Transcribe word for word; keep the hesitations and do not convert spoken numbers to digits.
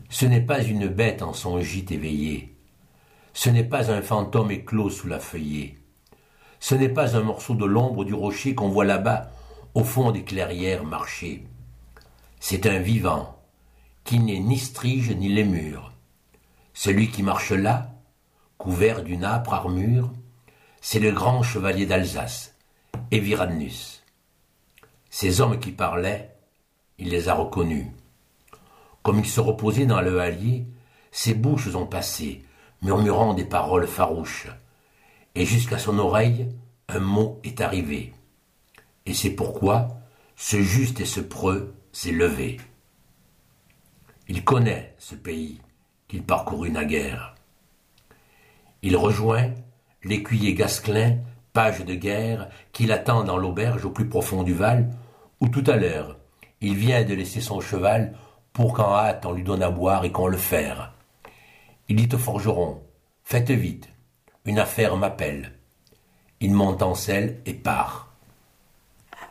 Ce n'est pas une bête en son gîte éveillé, ce n'est pas un fantôme éclos sous la feuillée, ce n'est pas un morceau de l'ombre du rocher qu'on voit là-bas au fond des clairières marcher. C'est un vivant qui n'est ni strige ni lémur. Celui qui marche là, couvert d'une âpre armure, c'est le grand chevalier d'Alsace, Eviranus. Ces hommes qui parlaient, il les a reconnus. Comme il se reposait dans le hallier, ses bouches ont passé, murmurant des paroles farouches. Et jusqu'à son oreille, un mot est arrivé. Et c'est pourquoi ce juste et ce preux s'est levé. Il connaît ce pays qu'il parcourut naguère. Il rejoint l'écuyer Gasclin, page de guerre, qui l'attend dans l'auberge au plus profond du Val, où tout à l'heure, il vient de laisser son cheval pour qu'en hâte on lui donne à boire et qu'on le ferre. Il dit au forgeron, « Faites vite, une affaire m'appelle. » Il monte en selle et part.